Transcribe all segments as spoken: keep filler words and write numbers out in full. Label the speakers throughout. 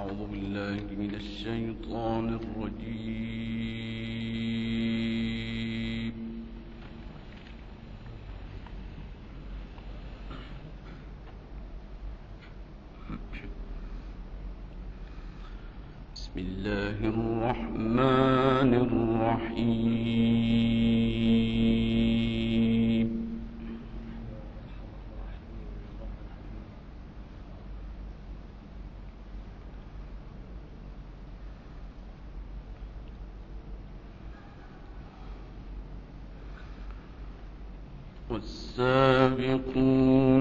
Speaker 1: أعوذ بالله من الشيطان الرجيم. بسم الله الرحمن الرحيم. والسابقون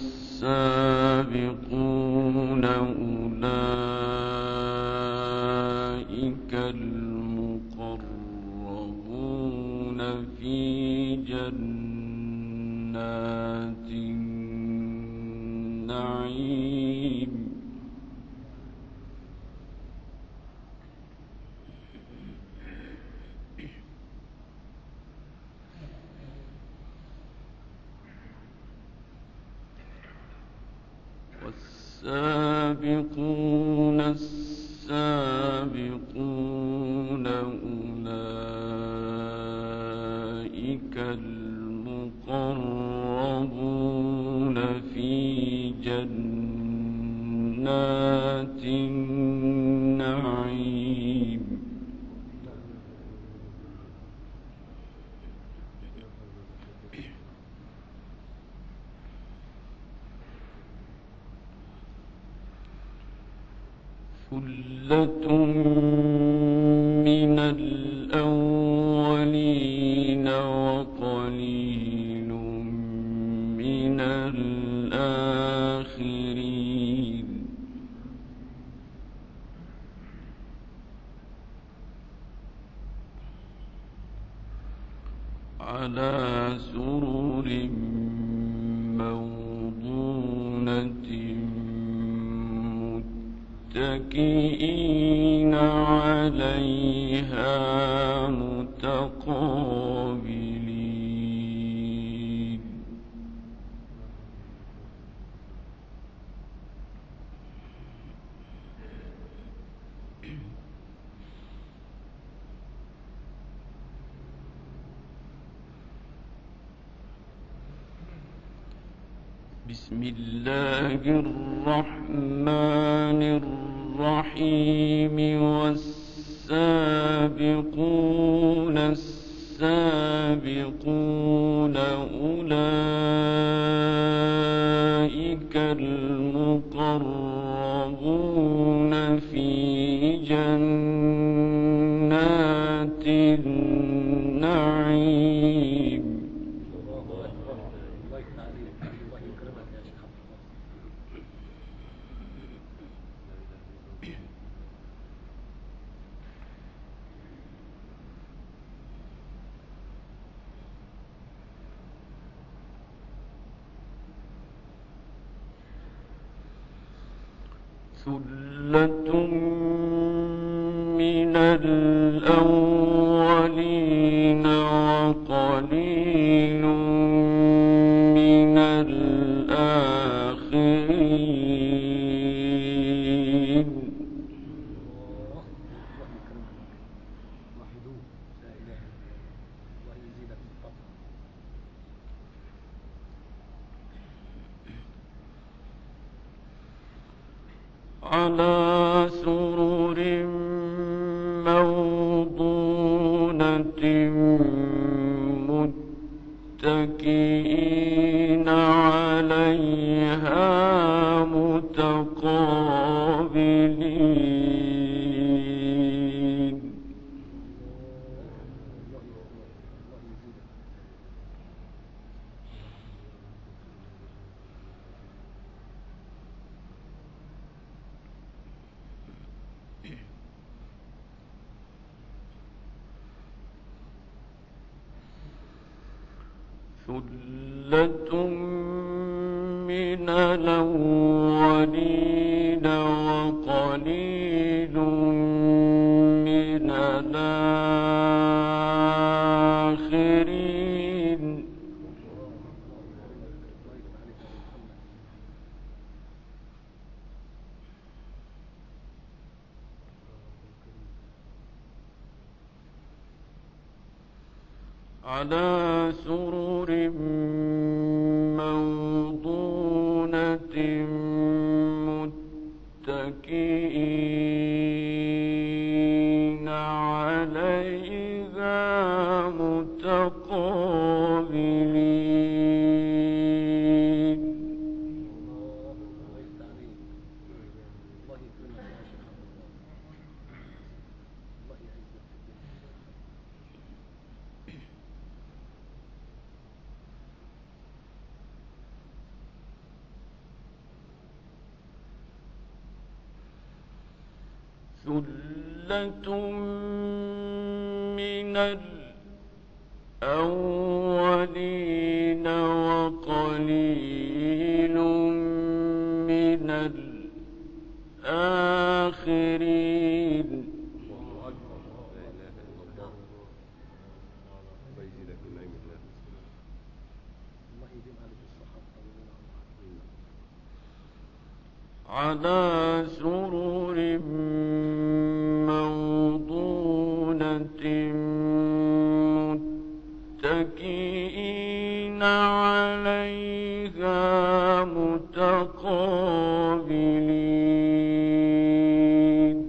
Speaker 1: السابقون أولئك المقربون في جنات النعيم. والسابقون السابقون أولئك المقربون في جنات النعيم. ثلة من الأولين وقليل من الآخرين. على سرر موضونة متكئين عليها متقابلين. بسم الله الرحمن الرحيم. والسابقون السابقون أولئك المقربون في جنات النعيم. ثلة من الأولين وقليل من الآخرين. على سرر موضونة متكئين عليها متقابلين. ثلة من الأولين وقليل من الآخرين. على سرر موضونة متكئين عليها متقابلين. ثلة من الأولين وقليل من الآخرين. على سرر موضونة متكئين عليها متقابلين.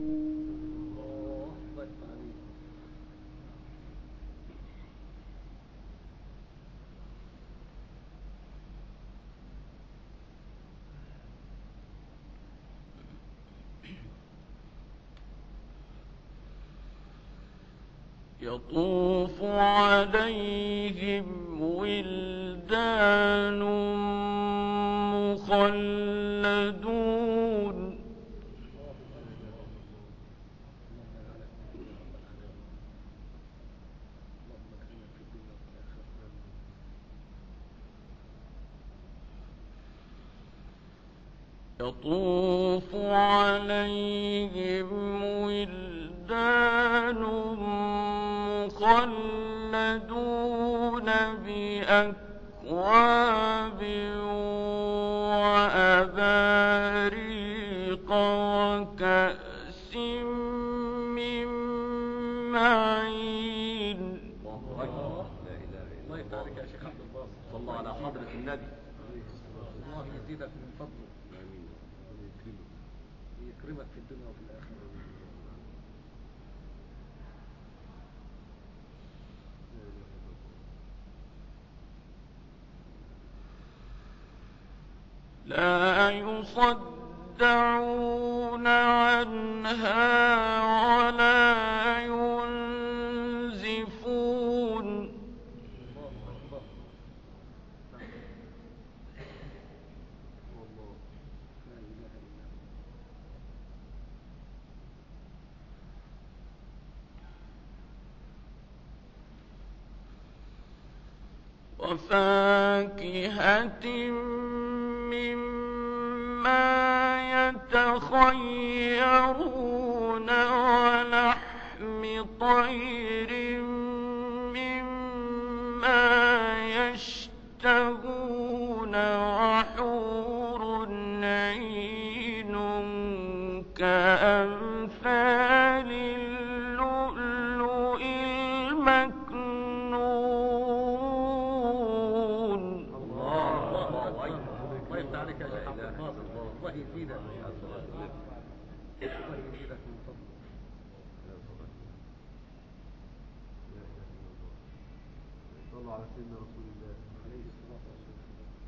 Speaker 1: يطوف عليهم ولدان مخلدون يطوف عليهم ولدان مخلدون بأكواب وأباريق وكأس من معين.
Speaker 2: الله يفتح عليك يا شيخ عبد الباسط. صلى على حضرة النبي. الله يزيدك من فضله. آمين. ويكرمك في الدنيا وفي الآخرة.
Speaker 1: لا يصدعون عنها ولا ينزفون. وفاكهة مما يتخيرون ولحم طير مما يشتهون وحور عين كأمثال اللؤلؤ المكنون.
Speaker 2: الله يفتح عليك يا شيخ عبد الباسط. الله يزيدك. الله يزيدك من فضله. صلوا على سيدنا رسول الله عليه الصلاة والسلام.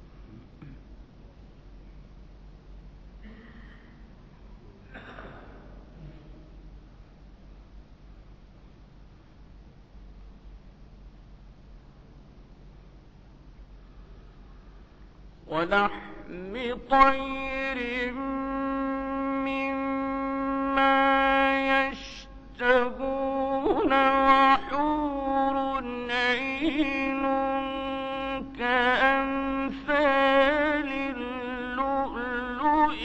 Speaker 1: ولحم طير مما يشتهون وحور عين كأمثال اللؤلؤ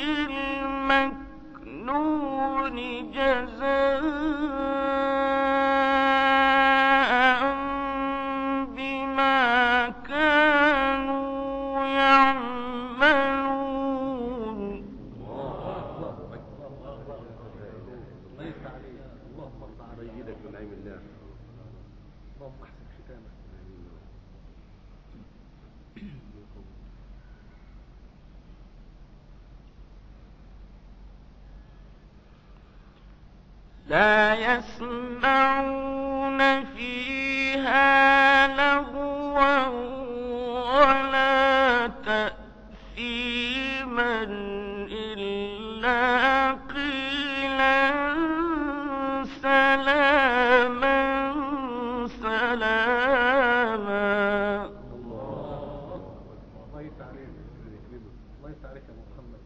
Speaker 1: المكنون جزاء بما كانوا يعملون.
Speaker 2: اللهم ارضى عليك. اللهم احسن ختامك.
Speaker 1: لا يسمعون فيها لغوا ولا تأثيما إلا قيلا سلاما سلاما.
Speaker 2: الله يفتح عليك الله يفتح عليك يا محمد.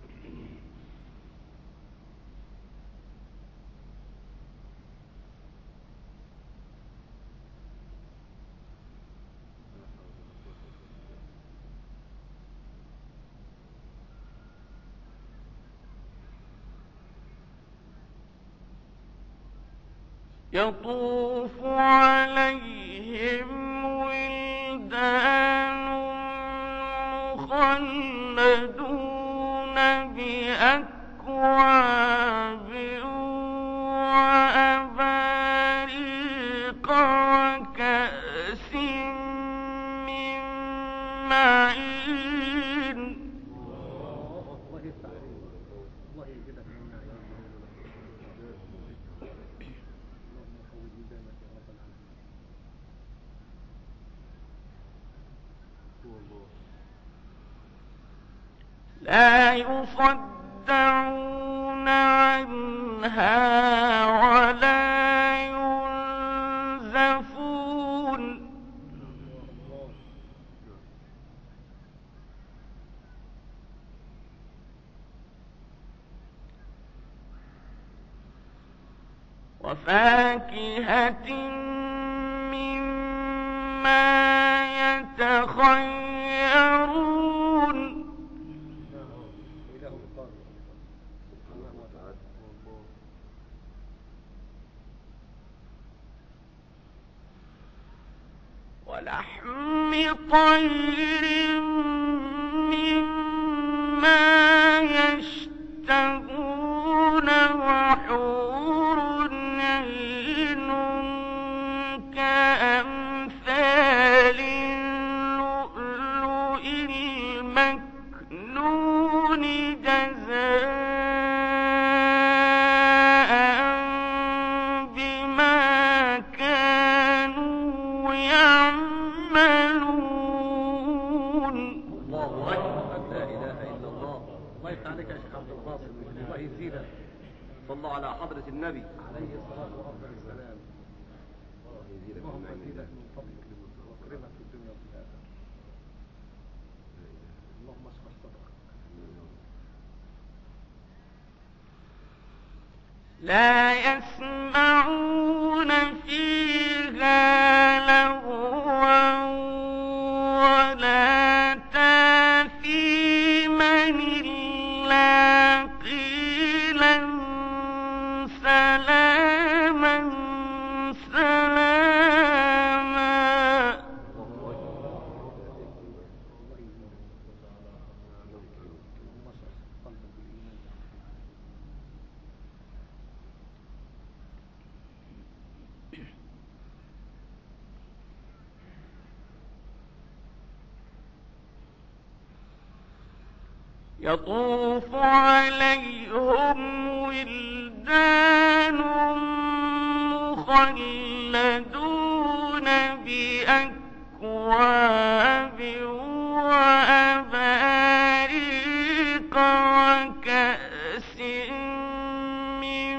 Speaker 1: يطوف عليهم ولدان مخلدون بأكواب وأباريق وكأس من معين.
Speaker 2: الله يفتح عليك الله يزيدك من نعيم.
Speaker 1: لا يصدعون عنها ولا ينزفون. وفاكهة مما يتخيرون. ولحم طير مما يشتهون وحور عين كأمثال اللؤلؤ المكنون جزاء بما كانوا يعملون.
Speaker 2: الله أكبر لا إله إلا الله. الله يفتح عليك يا شيخ عبد الباسط الله يزيدك.
Speaker 3: صلوا على حضرة النبي
Speaker 2: عليه الصلاة والسلام. اللهم زيدك من فضلك واكرمك في الدنيا وفي الآخرة. اللهم اشرح صدرك.
Speaker 1: لا يسمعون فيها لغوا ولا تأثيما إلا قيلا سلاما سلاما. يطوف عليهم ولدان مخلدون بأكواب وأباريق وكأس من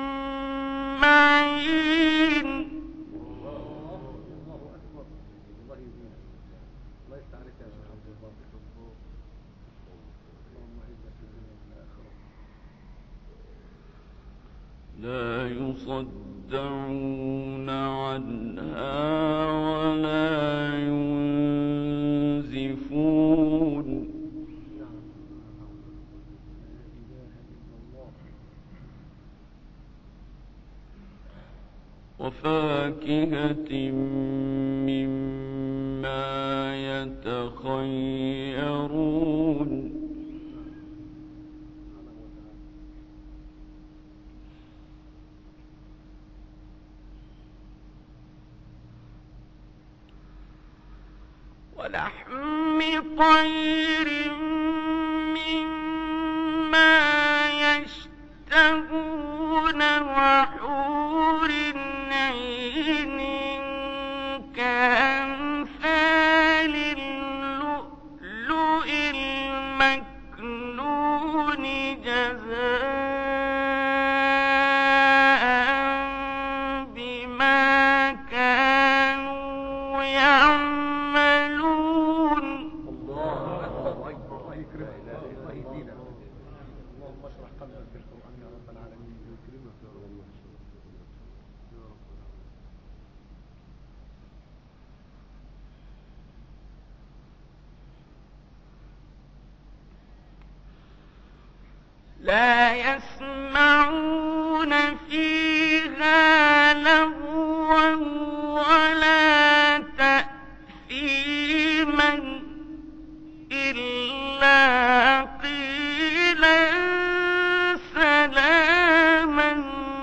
Speaker 1: معين.
Speaker 2: الله أكبر الله يزيدك. الله يفتح عليك يا شيخ عبد الباسط. اللهم اعزك في الدنيا وفي الآخرة.
Speaker 1: لا يصدعون عنها ولا ينزفون. وفاكهة مما يتخيرون. ولحم طير مما يشتهون وحور عين كأمثال اللؤلؤ المكنون جزاء بما كانوا يعملون.
Speaker 2: الله أكبر. الله يكرمك، الله يزيدك. اللهم اشرح قلبك بالقرآن يا رب العالمين. يكرمك يا رب.
Speaker 1: لا يسمعون فيها لغوا ولا تأثيما إلا قيلا سلاما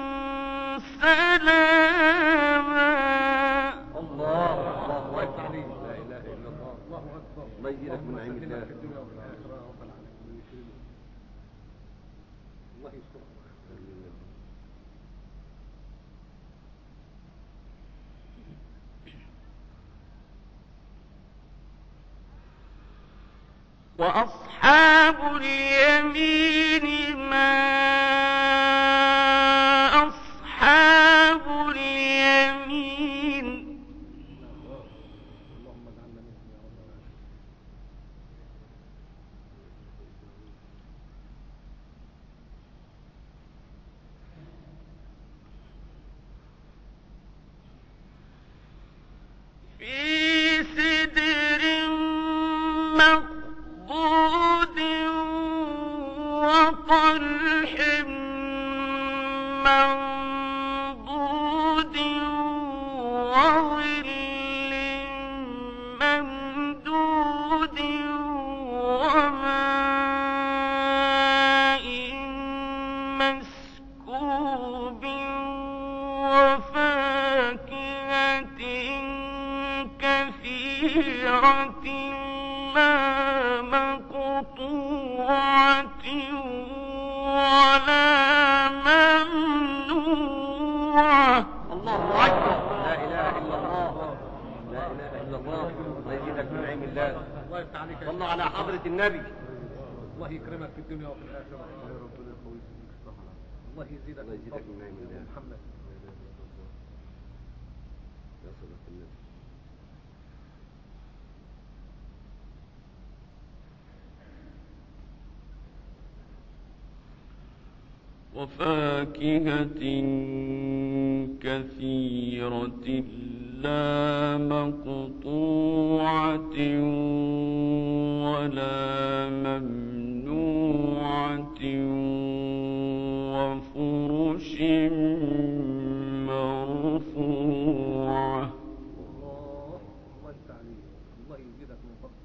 Speaker 1: سلاما.
Speaker 3: الله الله
Speaker 2: الله عليك.
Speaker 3: لا اله الا الله.
Speaker 2: الله أكبر.
Speaker 3: الله يزيدك من نعيم الله.
Speaker 2: في الدنيا وفي الآخرة يا رب العالمين. يكرمك. الله يسترك.
Speaker 1: وأصحاب اليمين ما أصحاب اليمين.
Speaker 2: اللهم اجعلنا منهم يا رب العالمين.
Speaker 1: في سدر مخضود وطلح منضود وظل ممدود وماء مسكوب وفاكهة كثيرة لا مقطوعة ولا ممنوعة.
Speaker 3: الله اكبر. لا اله الا الله. لا اله الا الله. الله يزيدك من نعيم الله.
Speaker 2: الله يفتح عليك يا
Speaker 3: صلوا
Speaker 2: شيخ.
Speaker 3: على حضرة النبي.
Speaker 2: الله يكرمك في الدنيا وفي الآخرة. الله يزيدك
Speaker 3: الله يزيدك من نعيم الله.
Speaker 2: محمد.
Speaker 3: يا صلاة النبي.
Speaker 1: وفاكهة كثيرة لا مقطوعة ولا ممنوعة وفرش مرفوعة.
Speaker 2: الله الله يفتح عليك. الله يزيدك من فضلك.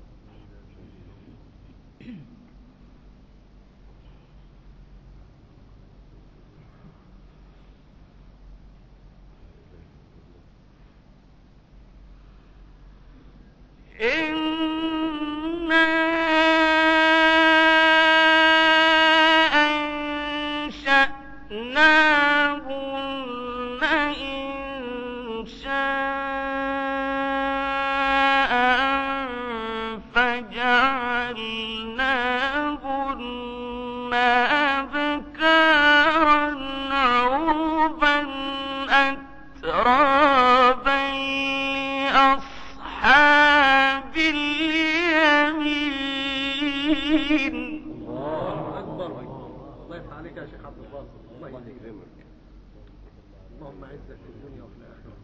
Speaker 1: إنا أنشأناهن إنشاء فجعلناهن أبكارا عربا أترابا لأصحاب اليمين.
Speaker 2: الله أكبر. الله يفتح عليك يا شيخ عبد الباسط. الله
Speaker 3: الله
Speaker 2: يزيدك.
Speaker 3: يكرمك.
Speaker 2: اللهم اعزك في الدنيا وفي الآخرة.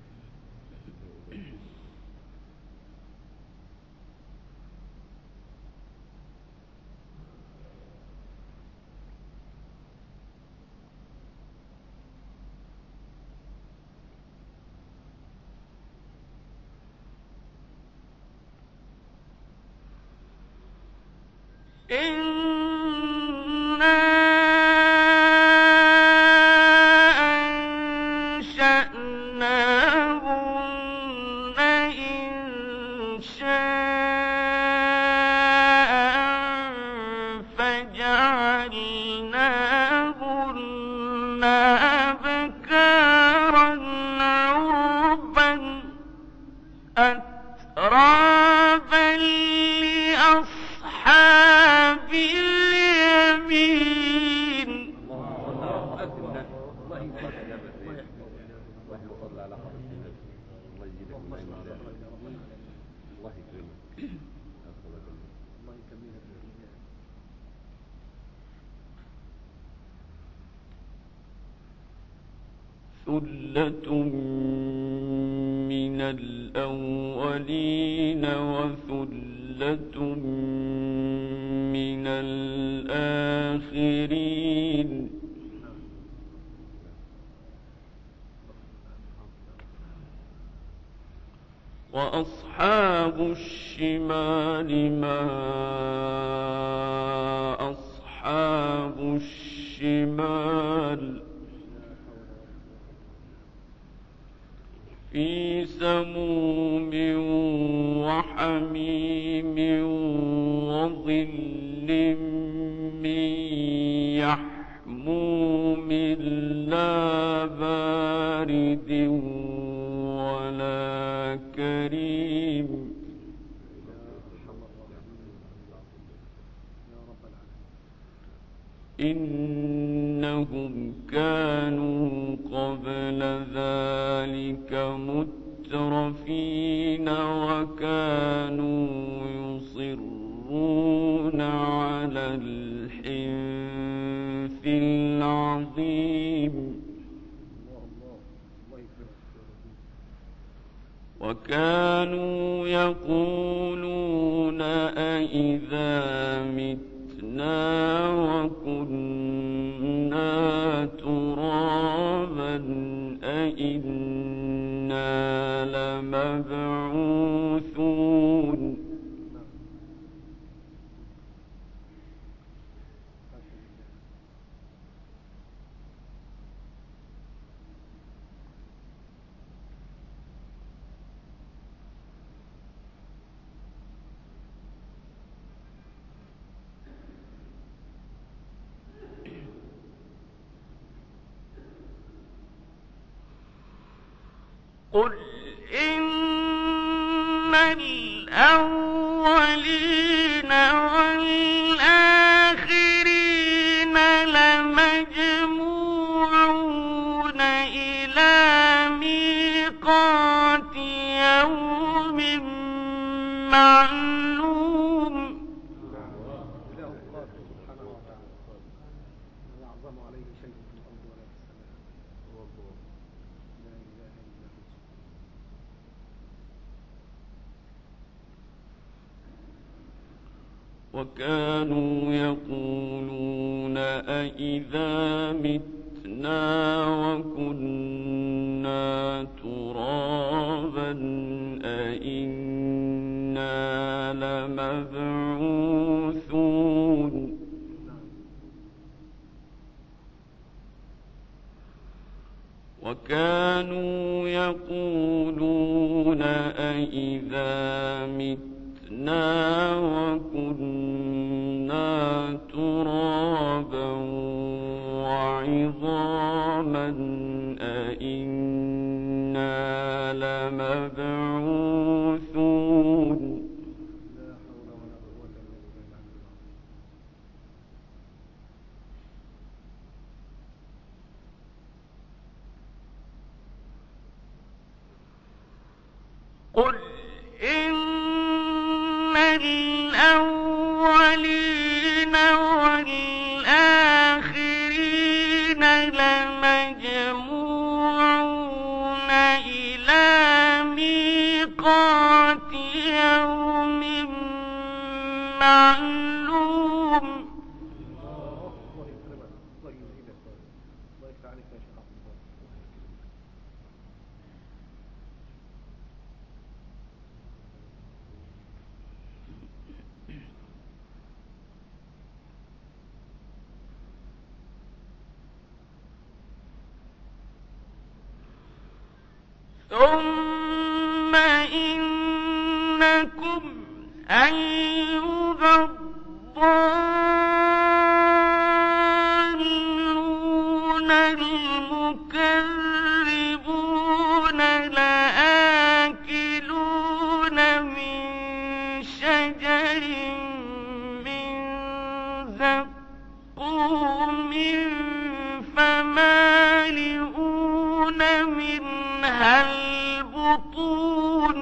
Speaker 1: إنا أنشأناهن إنشاء
Speaker 3: على حضرة النبي. الله يزيدك من
Speaker 2: اللهم
Speaker 3: نعم
Speaker 2: اشرح
Speaker 3: الله.
Speaker 2: صدري يا رب العالمين.
Speaker 3: الله يكرمك. أسألك الله.
Speaker 2: الله يكملك بالإيمان.
Speaker 1: ثلة من الأولين وثلة من الآخرين. وأصحاب الشمال ما أصحاب الشمال في سموم وحميم وظل من يحموم لا بارد ولا كريم. إنهم كانوا قبل ذلك مترفين وكانوا يصرون على الحنث العظيم. وكانوا يقولون أئذا متنا وكنا ترابا أئنا لمبعوثون. قل إن الأولين والآخرين لمجموعون إلى ميقات يوم معلوم.
Speaker 2: إله قادر سبحانه وتعالى لا يعظم عليه شيء في الأرض ولا في السماء. لا إله إلا هو.
Speaker 1: وكانوا يقولون أئذا متنا وكنا ترابا أئنا لمبعوثون. وكانوا يقولون أئذا متنا وكنا ترابا وعظاما أئنا لمبعوثون.
Speaker 2: لا حول ولا قوة إلا بالله.
Speaker 1: قل إن الأولين والآخرين لمجموعون إلى ميقات يوم معلوم.
Speaker 2: الله يكرمك. الله يزيدك. الله يفتح عليك يا شيخ عبد الله.
Speaker 1: ثم إنكم أيها الضالون المكذبون لآكلون من شجر من زقوم فمالئون منها البطون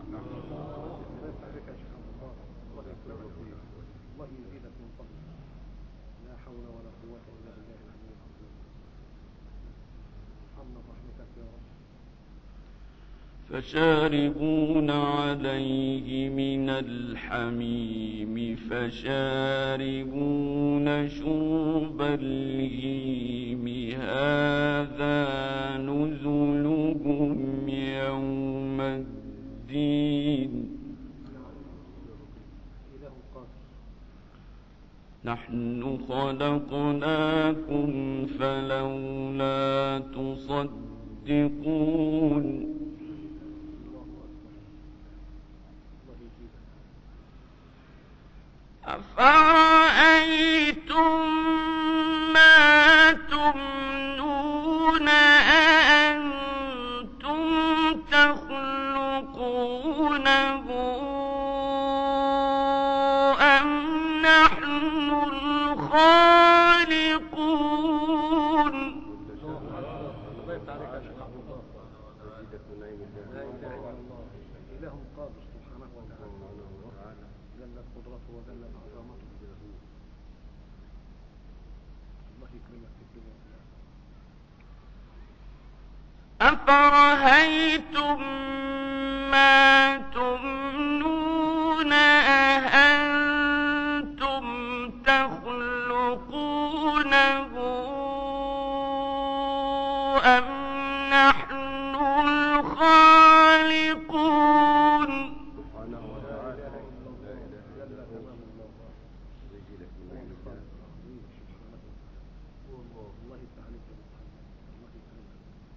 Speaker 2: الله يزيدك من فضله. لا حول ولا قوة إلا بالله العلي العظيم. ارحمنا برحمتك يا رب.
Speaker 1: فشاربون عليه من الحميم فشاربون شرب الهيم هذا نزلهم يوم الدين نحن خلقناكم فلولا تصدقون أفرأيتم ما تمنون أأنتم تخلقونه أم نحن الخالقون
Speaker 2: إله قادر سبحانه وتعالى جلت قدرته وجلت عظمته. الله يكرمك في الدنيا والآخرة.
Speaker 1: أفرهيتم ما تمنون أأنتم تخلقونه أم نحن الخالقون
Speaker 3: سبحانه وتعالى
Speaker 2: جل تمام الله. الله يفتح عليك يا محمد. الله يكرمك.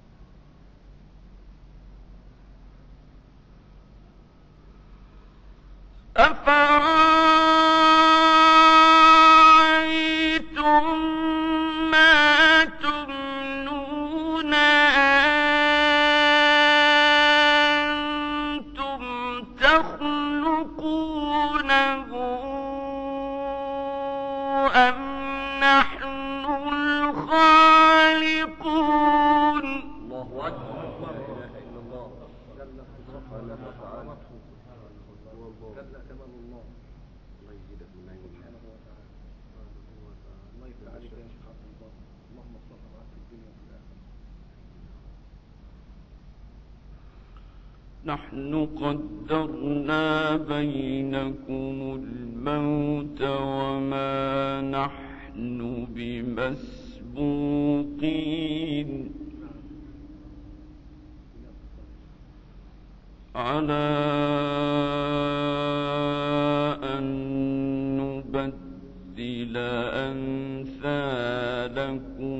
Speaker 1: أفرأيتم ما تمنون أأنتم تخلقونه أم نحن الخالقون
Speaker 3: الله أكبر لا إله إلا الله
Speaker 2: جلت قدرته وجلت عظمته. جل تمام الله.
Speaker 3: الله يزيدك من نعيم
Speaker 2: سبحانه وتعالى. الله يفتح عليك يا شيخ عبد الله. اللهم صل معك في الدنيا وفي الآخرة.
Speaker 1: نحن قدرنا بينكم الموت وما نحن بمسبوقين على أن نبدل أمثالكم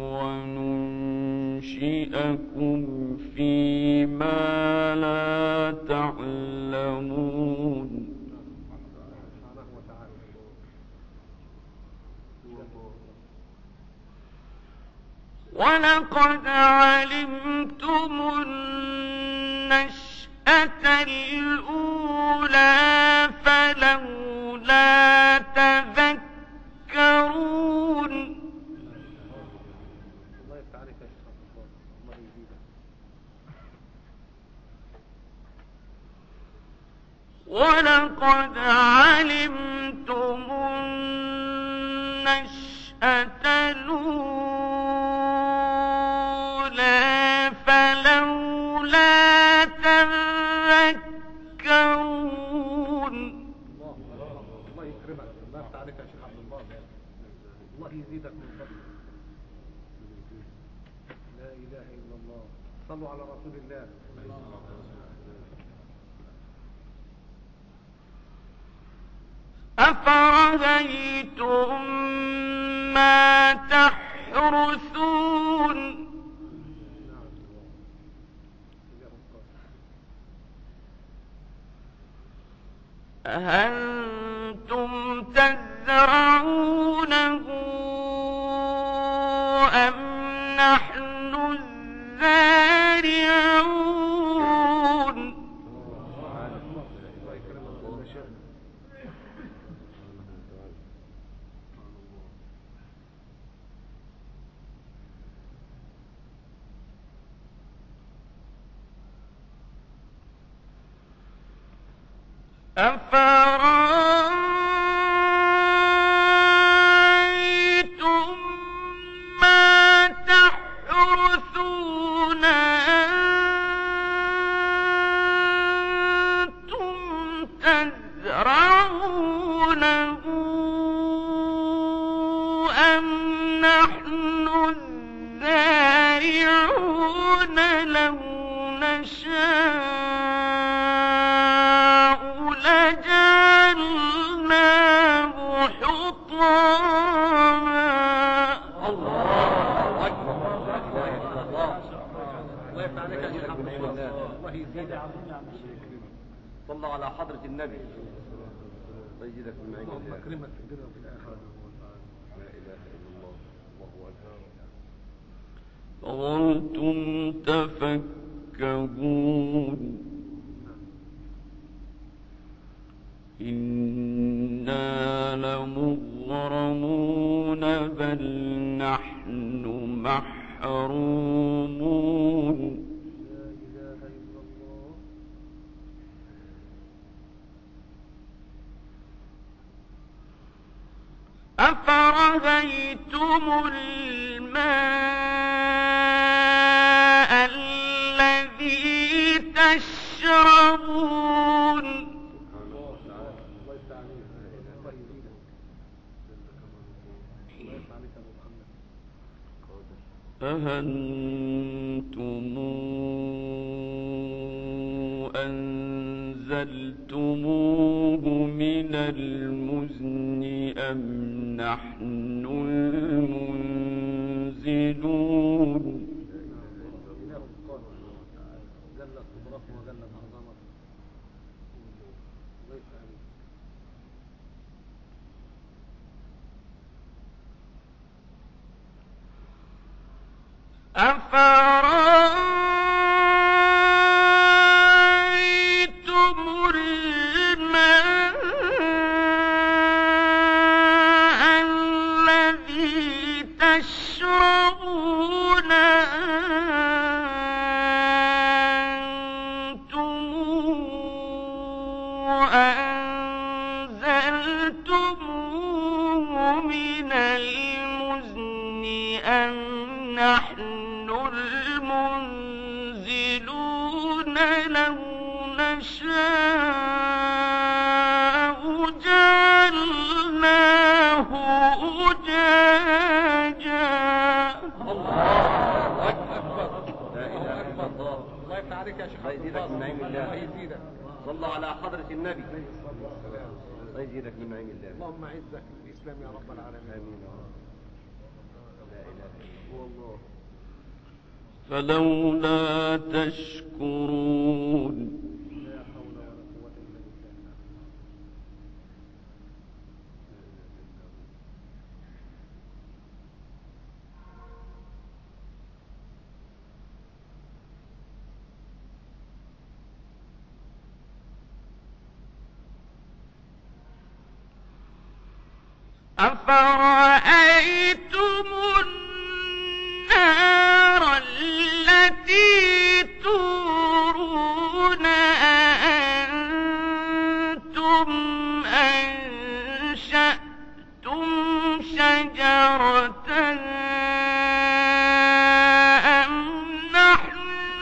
Speaker 1: وننشئكم فيما لا تعلمون
Speaker 2: سبحانه وتعالى.
Speaker 1: ولقد علمتم النشأة الأولى فلولا تذكرون
Speaker 2: الله يفتح عليك يا شيخ عبد الله. الله يزيدك.
Speaker 1: ولقد علمتم النشأة الأولى فلولا تذكرون
Speaker 2: الله الله يكرمك. الله يفتح عليك يا شيخ عبد الله. الله يزيدك من فضله. لا إله إلا الله. صلوا على رسول الله.
Speaker 1: أفرأيتم ما تحرثون
Speaker 2: نعم الله. إله قادر.
Speaker 1: أأنتم تزرعونه أم نحن الزارعون
Speaker 2: الله يكرمك كل شيء.
Speaker 1: أفرأيتم ما تحرثون أنتم تزرعونه أم نحن الزارعون لو نشاء لجعلناه حطاما.
Speaker 3: الله أكبر. الله الله يفتح عليك يا شيخ عبد الله. الله يزيدك. صلى على حضرة النبي. الله يزيدك من عين الله.
Speaker 2: اللهم اكرمك في الدنيا وفي الاخره.
Speaker 3: لا إله إلا الله. الله أكبر.
Speaker 1: فظلتم تفكهون إنا لمغرمون بل نحن محرومون.
Speaker 2: لا اله الا الله.
Speaker 1: أفرأيتم الماء الذي تشربون
Speaker 2: الله يفتح عليك. الله يزيدك. الله يفتح عليك يا ابو محمد.
Speaker 1: أهنتم أنزلتموه من المزن أم نحن المنزلون.
Speaker 2: إله القادر جلت قدرته وجلت عظمته. الله يفتح عليك.
Speaker 1: أفرأيتم الماء الذي تشربون أنتم أنزلتموه من المزن أم نحن المنزلون لو نشاء جعلناه أجاجا.
Speaker 3: الله أكبر. لا إله إلا الله.
Speaker 2: الله يفتح عليك يا شيخ
Speaker 3: الله يزيدك من نعيم الله.
Speaker 2: الله يزيدك.
Speaker 3: صلى على حضرة النبي. الله يزيدك من نعيم الله.
Speaker 2: اللهم اعزك بالاسلام يا رب العالمين.
Speaker 3: آمين يا رب. لا إله إلا الله.
Speaker 1: فلولا تشكرون.
Speaker 2: لا حول ولا قوة إلا بالله.
Speaker 1: أفرأيتم النار التي تورون أأنتم أنشأتم شجرتها أم نحن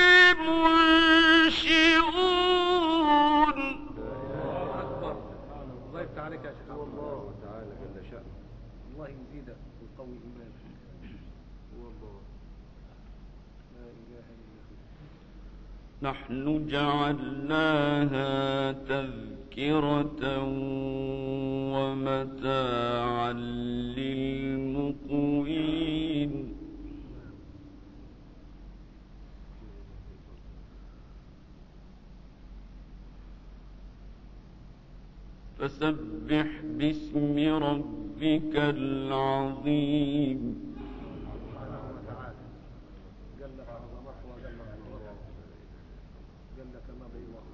Speaker 1: المنشئون.
Speaker 2: الله أكبر. الله يفتح عليك يا شيخ عبد الله.
Speaker 3: الله تعالى جل شأنه.
Speaker 2: الله يزيدك ويقوي إيمانك. هو الله. لا إله إلا هو.
Speaker 1: نحن جعلناها تذكرة ومتاعا للمقوين. فسبح باسم ربك العظيم.
Speaker 2: سبحانه وتعالى جل عظمته وجل قدرته جل كماله الله.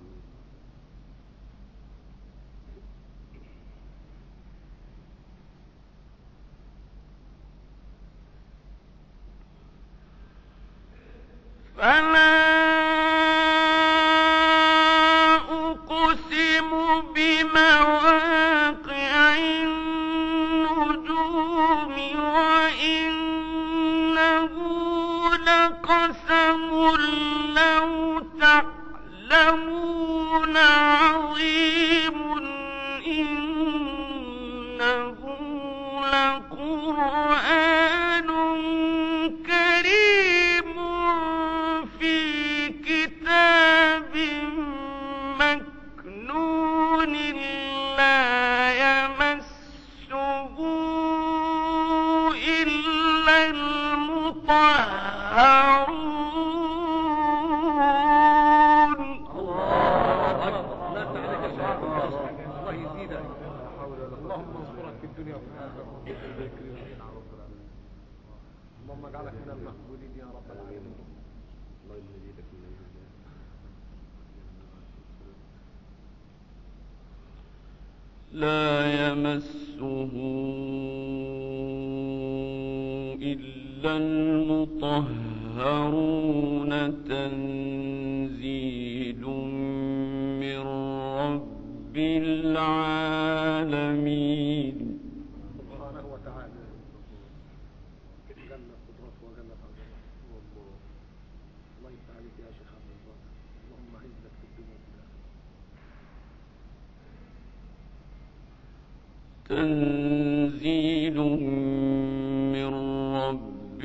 Speaker 1: فلا أقسم
Speaker 2: وفي الآخرة. اللهم اجعلك من المقبولين يا رب العالمين.
Speaker 3: الله يزيدك من الله.
Speaker 1: لا يمسه إلا المطهرون تنزيل من رب العالمين.
Speaker 2: سبحانه وتعالى جل قدرته وجل عظمته. الله يفتح عليك يا شيخ عبد الباسط. اللهم عزك في الدنيا
Speaker 1: تنزيل من رب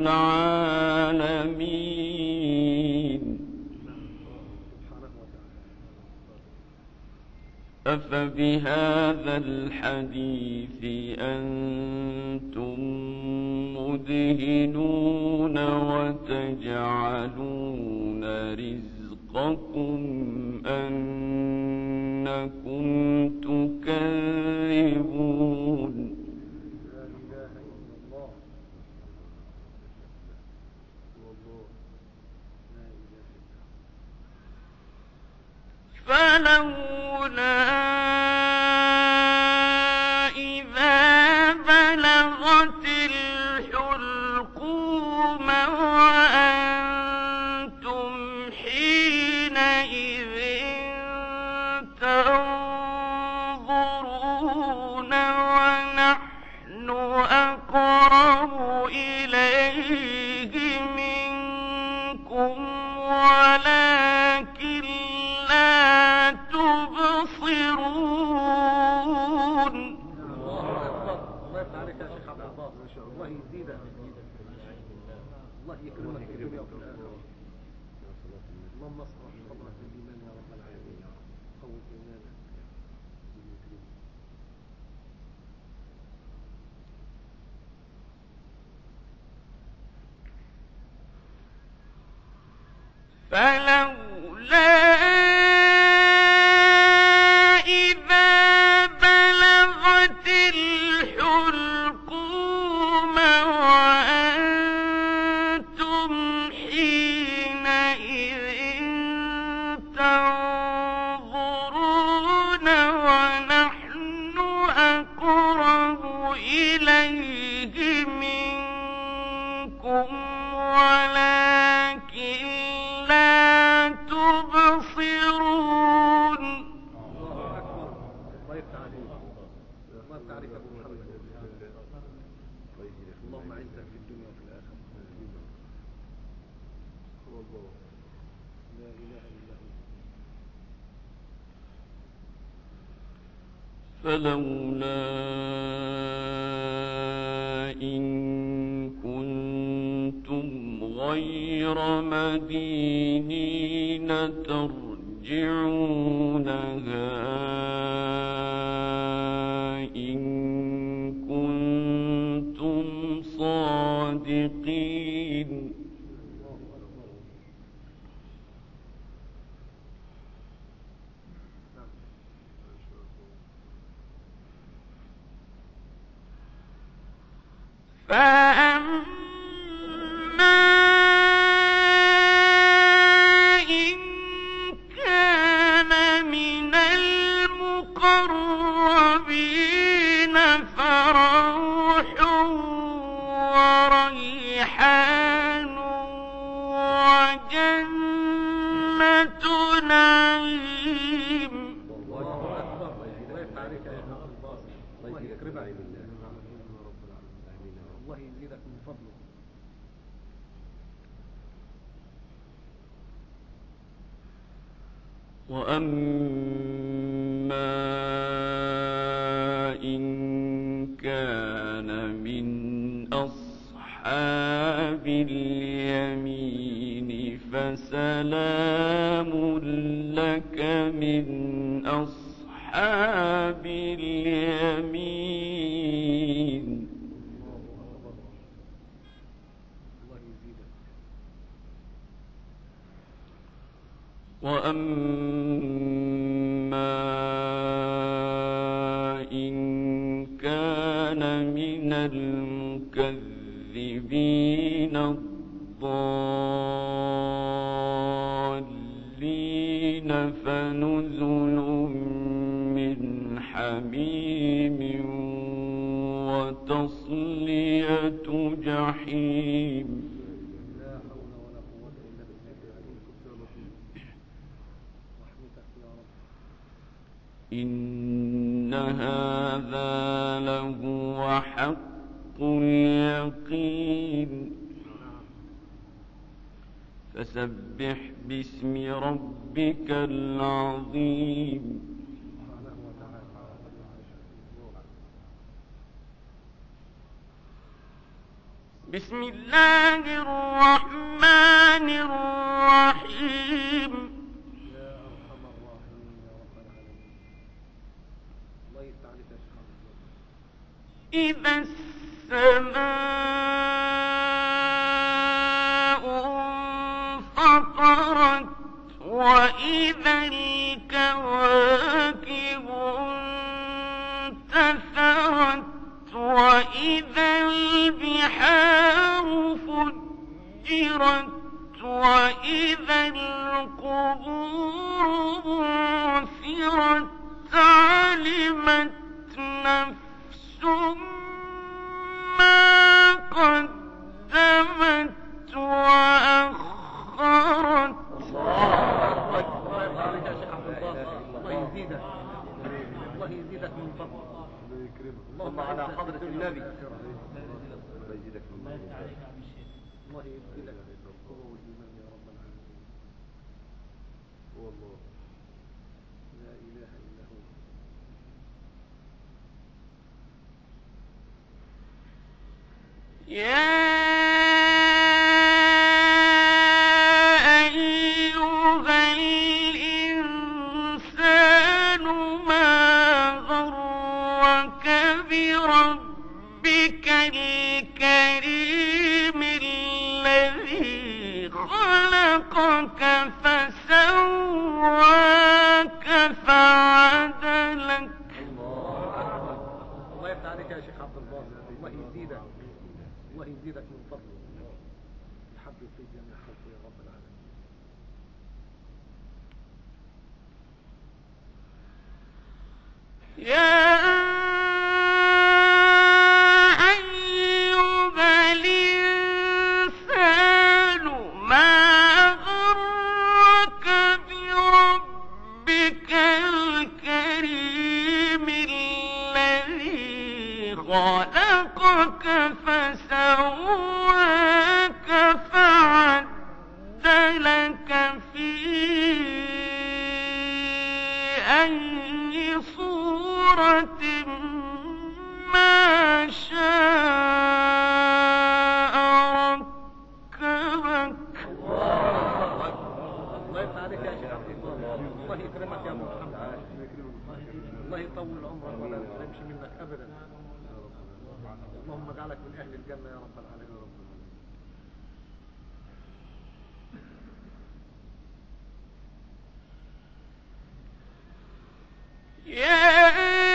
Speaker 1: العالمين.
Speaker 2: سبحانه وتعالى.
Speaker 1: أفبهذا الحديث أنتم مدهنون وتجعلون رزقكم أنكم تكذبون.
Speaker 2: لا إله إلا الله. والله لا إله إلا الله.
Speaker 1: فلولا إذا بلغت الحلقوم وأنتم حينئذ تنظرون ونحن أقرب إليه منكم ولكن لا تبصرون.
Speaker 2: الله يفتح عليك يا شيخ عبد الباسط. ما شاء الله يزيدك. الله يكرمك في الدنيا وفي الآخرة. اللهم اصلح صدرك بالإيمان يا رب العالمين. قوي إيمانك.
Speaker 1: فلولا إذا بلغت الحلقوم وأنتم حينئذ تنظرون ونحن أقرب إليه منكم ولكن لا تبصرون.
Speaker 2: الله أكبر. الله يفتح عليك. الله يفتح عليك أبو محمد. اللهم أعزك في الدنيا وفي الآخرة. لا إله إلا هو.
Speaker 1: فلولا إن كنتم غير مدينين ترجعونها إن كنتم صادقين. فأما إن كان من المقربين فروح وريحان وجنة نعيم.
Speaker 2: الله أكبر. الله يفتح عليك يا شيخ عبد الباسط. الله يكرمك. الله يزيدك من فضله.
Speaker 1: وأما إن كان من أصحاب اليمين فسلام لك من أصحاب اليمين.
Speaker 2: الله يزيدك.
Speaker 1: وأما إن كان فنزل من حميم وتصلية جحيم
Speaker 2: لا حول ولا قوة إلا بالله العلي العظيم رحمتك يا رب.
Speaker 1: إن هذا لهو حق اليقين فسبح باسم ربك العظيم. بسم الله الرحمن الرحيم.
Speaker 2: يا أرحم الراحمين يا رب العالمين. الله يفتح عليك يا شيخ عبد الله.
Speaker 1: إذا السماء انفطرت وإذا الكواكب انتثرت وإذا البحار فجرت وإذا القبور بعثرت علمت نفس ما قدمت وأخرت.
Speaker 2: الله يفتح عليك يا شيخ عبد الله. الله يزيدك الله يزيدك من فضله.
Speaker 3: اللهم على حضرة النبي.
Speaker 2: الله يزيدك الله يزيدك القوة والإيمان يا رب العالمين. هو الله لا إله إلا هو.
Speaker 1: يا أيها الإنسان ما غرك بربك الكريم الذي خلقك فسواك فعدلك.
Speaker 2: الله يفتح عليك يا شيخ عبد الله. الله يزيدك الله يزيدك من فضله. الحمد في جميع خلقه يا رب العالمين.
Speaker 1: يا أيها الإنسان ما غرك بربك الكريم الذي خلقك فسواك فعدلك في أي صورة ما شاء ركبك.
Speaker 2: الله يفتح عليك يا شيخ عبد الله. الله يكرمك يا محمد. الله يطول عمرك ولا يحرمش منك أبدا. اللهم اجعلك من أهل الجنة يا رب العالمين.
Speaker 1: يا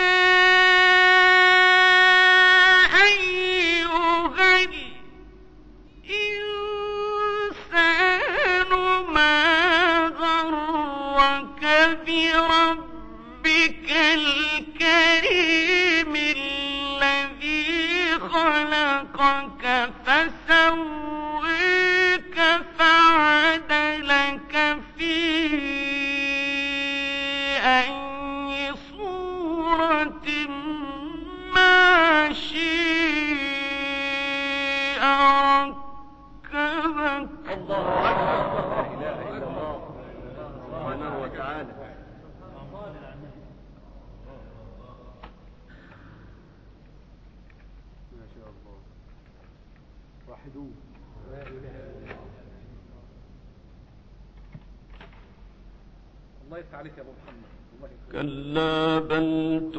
Speaker 1: أيها الإنسان ما غرك بربك الكريم الذي خلقك فسواك فعدلك في أي صورة ما شاء ركبك.
Speaker 3: الله أكبر. لا إله إلا الله سبحانه وتعالى.
Speaker 2: ما شاء الله. وحدوه لا إله إلا الله. الله يفتح عليك يا أبو محمد. الله يفتح.
Speaker 1: كلا بل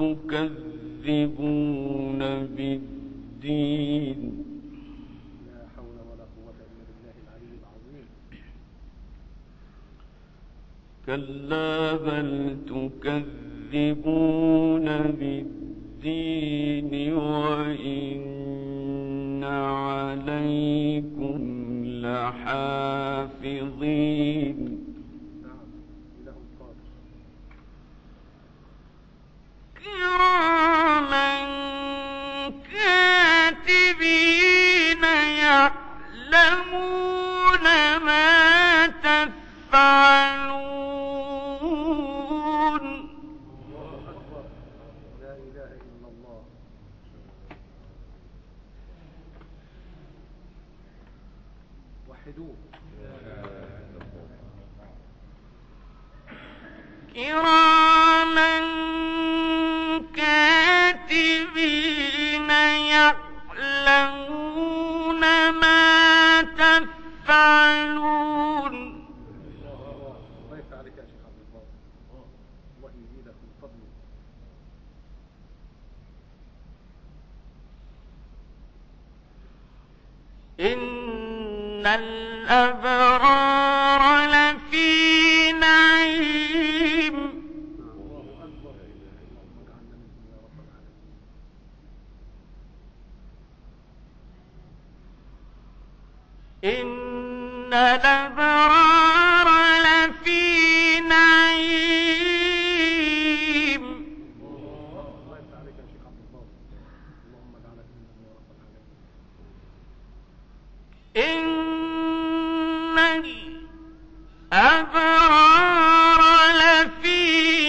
Speaker 1: تكذبون بالدين
Speaker 2: لا حول ولا قوة إلا بالله العلي العظيم.
Speaker 1: كلا بل تكذبون بالدين وإن عليكم لحافظين.
Speaker 2: نعم إله قادر. إلا الله. وحدوه.
Speaker 1: كراما كاتبين يعلمون ما تفعلون.
Speaker 2: الله يفتح عليك يا شيخ عبد الباسط، الله يزيدك من فضله.
Speaker 1: إن الأبرار لفي نعيم.
Speaker 2: الله أكبر. اللهم اجعلنا منهم يا رب العالمين.
Speaker 1: إن الأبرار لفي نعيم.
Speaker 2: الله يفتح عليك يا شيخ عبد الباسط، اللهم اجعلك منهم يا رب العالمين.
Speaker 1: إن الأبرار لفي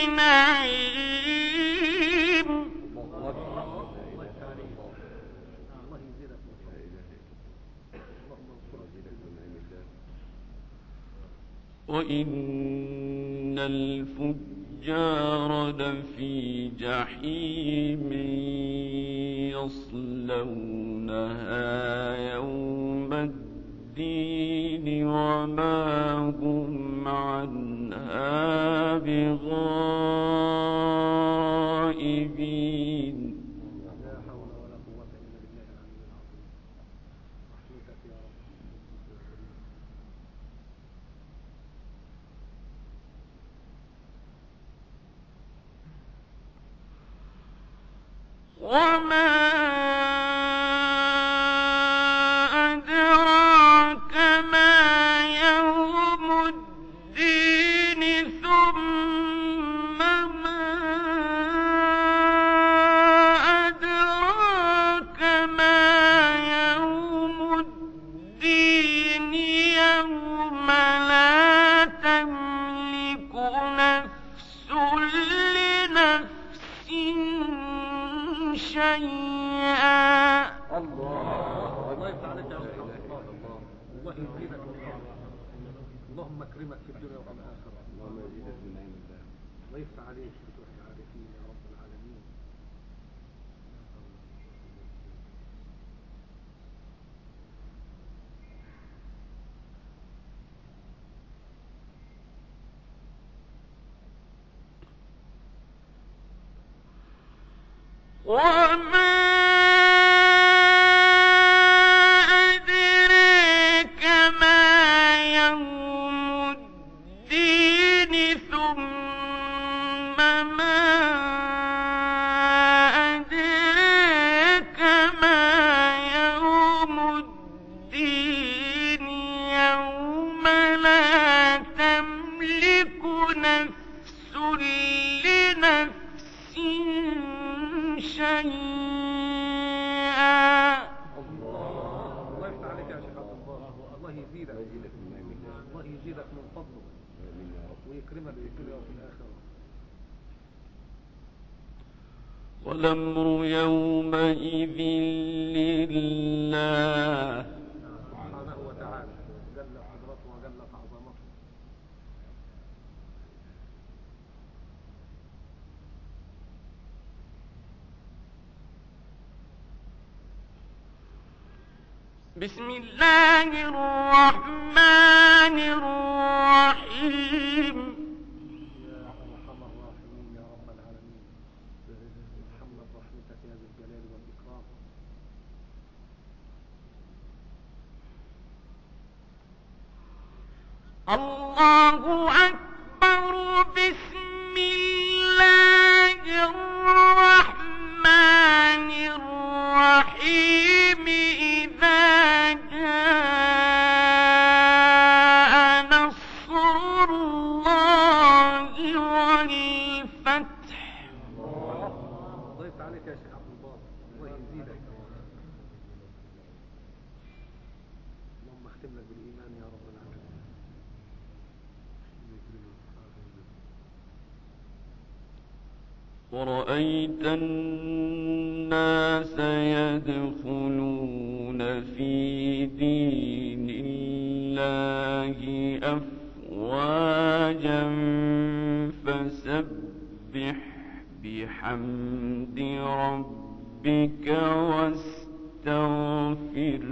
Speaker 1: نعيم.
Speaker 2: الله يفتح عليك. الله يزيدك من فضله. اللهم انصرك.
Speaker 1: وإن الفجار لفي جحيم يصلونها يوم الدين وما هم عنها بغائبين.
Speaker 2: لا حول ولا قوة إلا بالله العلي العظيم. رحمتك يا رب.
Speaker 1: وما أدراك ما يوم الدين ثم ما أدراك ما يوم الدين يوم لا تملك نفس لنفس شيئا.
Speaker 2: الله الله يفتح عليك يا شيخ عبد الباسط، الله يزيدك من فضله. اللهم اكرمك في الدنيا وفي الآخرة. اللهم يزيدك من نعيم الله. الله يفتح عليك فتوح العارفين يا رب العالمين.
Speaker 1: وما أدراك ما يوم الدين ثم ما أدراك ما يوم الدين يوم لا تملك نفس لنفس شيئا.
Speaker 2: الله يفتح عليك يا شيخ عبد الباسط، الله يزيدك الله يزيدك من فضله ويكرمك في الدنيا وفي الآخرة.
Speaker 1: والأمر يومئذ لله.
Speaker 2: سبحانه وتعالى جل قدرته وجلت عظمته.
Speaker 1: بسم الله الرحمن الرحيم.
Speaker 2: يا أرحم الراحمين يا رب العالمين. ارحمنا برحمتك يا ذا الجلال والإكرام.
Speaker 1: الله أكبر. بسم الله الرحمن الرحيم. إذا جاء نصر الله والفتح.
Speaker 2: الله يفتح عليك يا شيخ عبد الباسط، الله يزيدك. اللهم اختم لك بالإيمان يا رب العالمين.
Speaker 4: ورأيت الناس يدخلون في دين الله أفواجا فسبح بحمد ربك واستغفره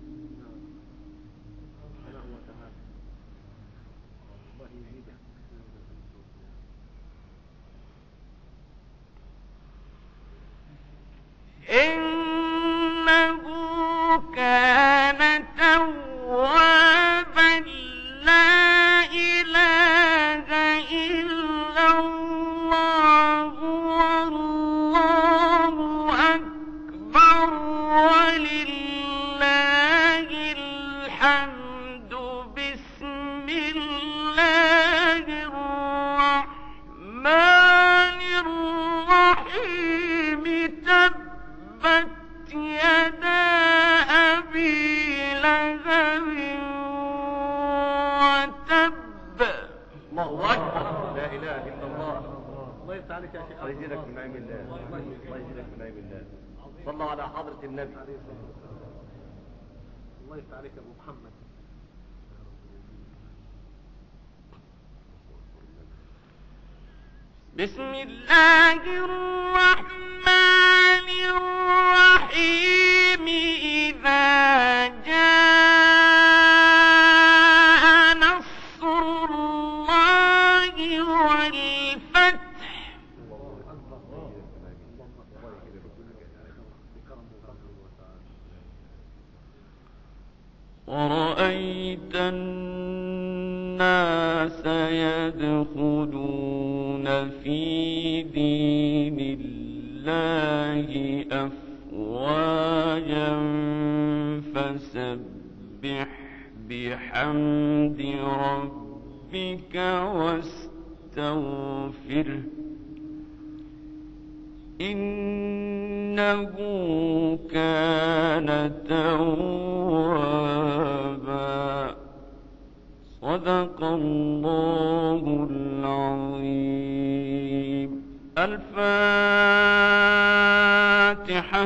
Speaker 1: إنه كان توابا لا إله إلا الله والله أكبر ولله الحمد بسم الله الرحمن الرحيم تبت يدا أبي لهب وتب.
Speaker 3: الله أكبر. لا إله إلا الله.
Speaker 2: الله يفتح عليك يا شيخ.
Speaker 3: الله يزيدك من نعيم الله. الله يزيدك من نعيم الله. صلوا على حضرة النبي.
Speaker 2: الله يفتح عليك يا أبو محمد.
Speaker 1: بسم الله الرحمن الرحيم إذا جاء نصر الله والفتح ورأيت الناس يدخلون في دين الله أفواجا فسبح بحمد ربك واستغفره إنه كان توابا. صدق الله العظيم. الفاتحة.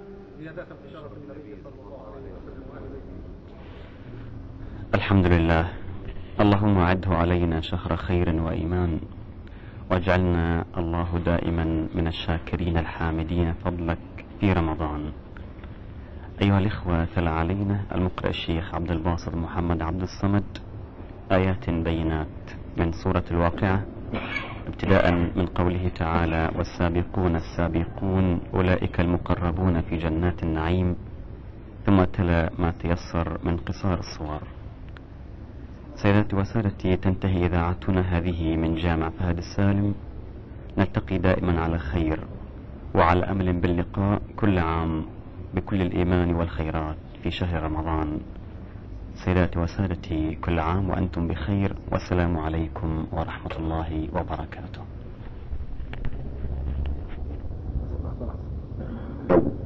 Speaker 5: الحمد لله. اللهم أعده علينا شهر خير وإيمان، واجعلنا الله دائما من الشاكرين الحامدين فضلك في رمضان. أيها الإخوة، تلا علينا المقرئ الشيخ عبد الباسط محمد عبد الصمد آيات بينات من سورة الواقعة، ابتداء من قوله تعالى: والسابقون السابقون أولئك المقربون في جنات النعيم، ثم تلا ما تيسر من قصار الصور. سيداتي وسادتي، تنتهي إذاعتنا هذه من جامع فهد السالم. نلتقي دائما على خير وعلى أمل باللقاء كل عام بكل الإيمان والخيرات في شهر رمضان. سيداتي وسادتي، كل عام وأنتم بخير، والسلام عليكم ورحمة الله وبركاته.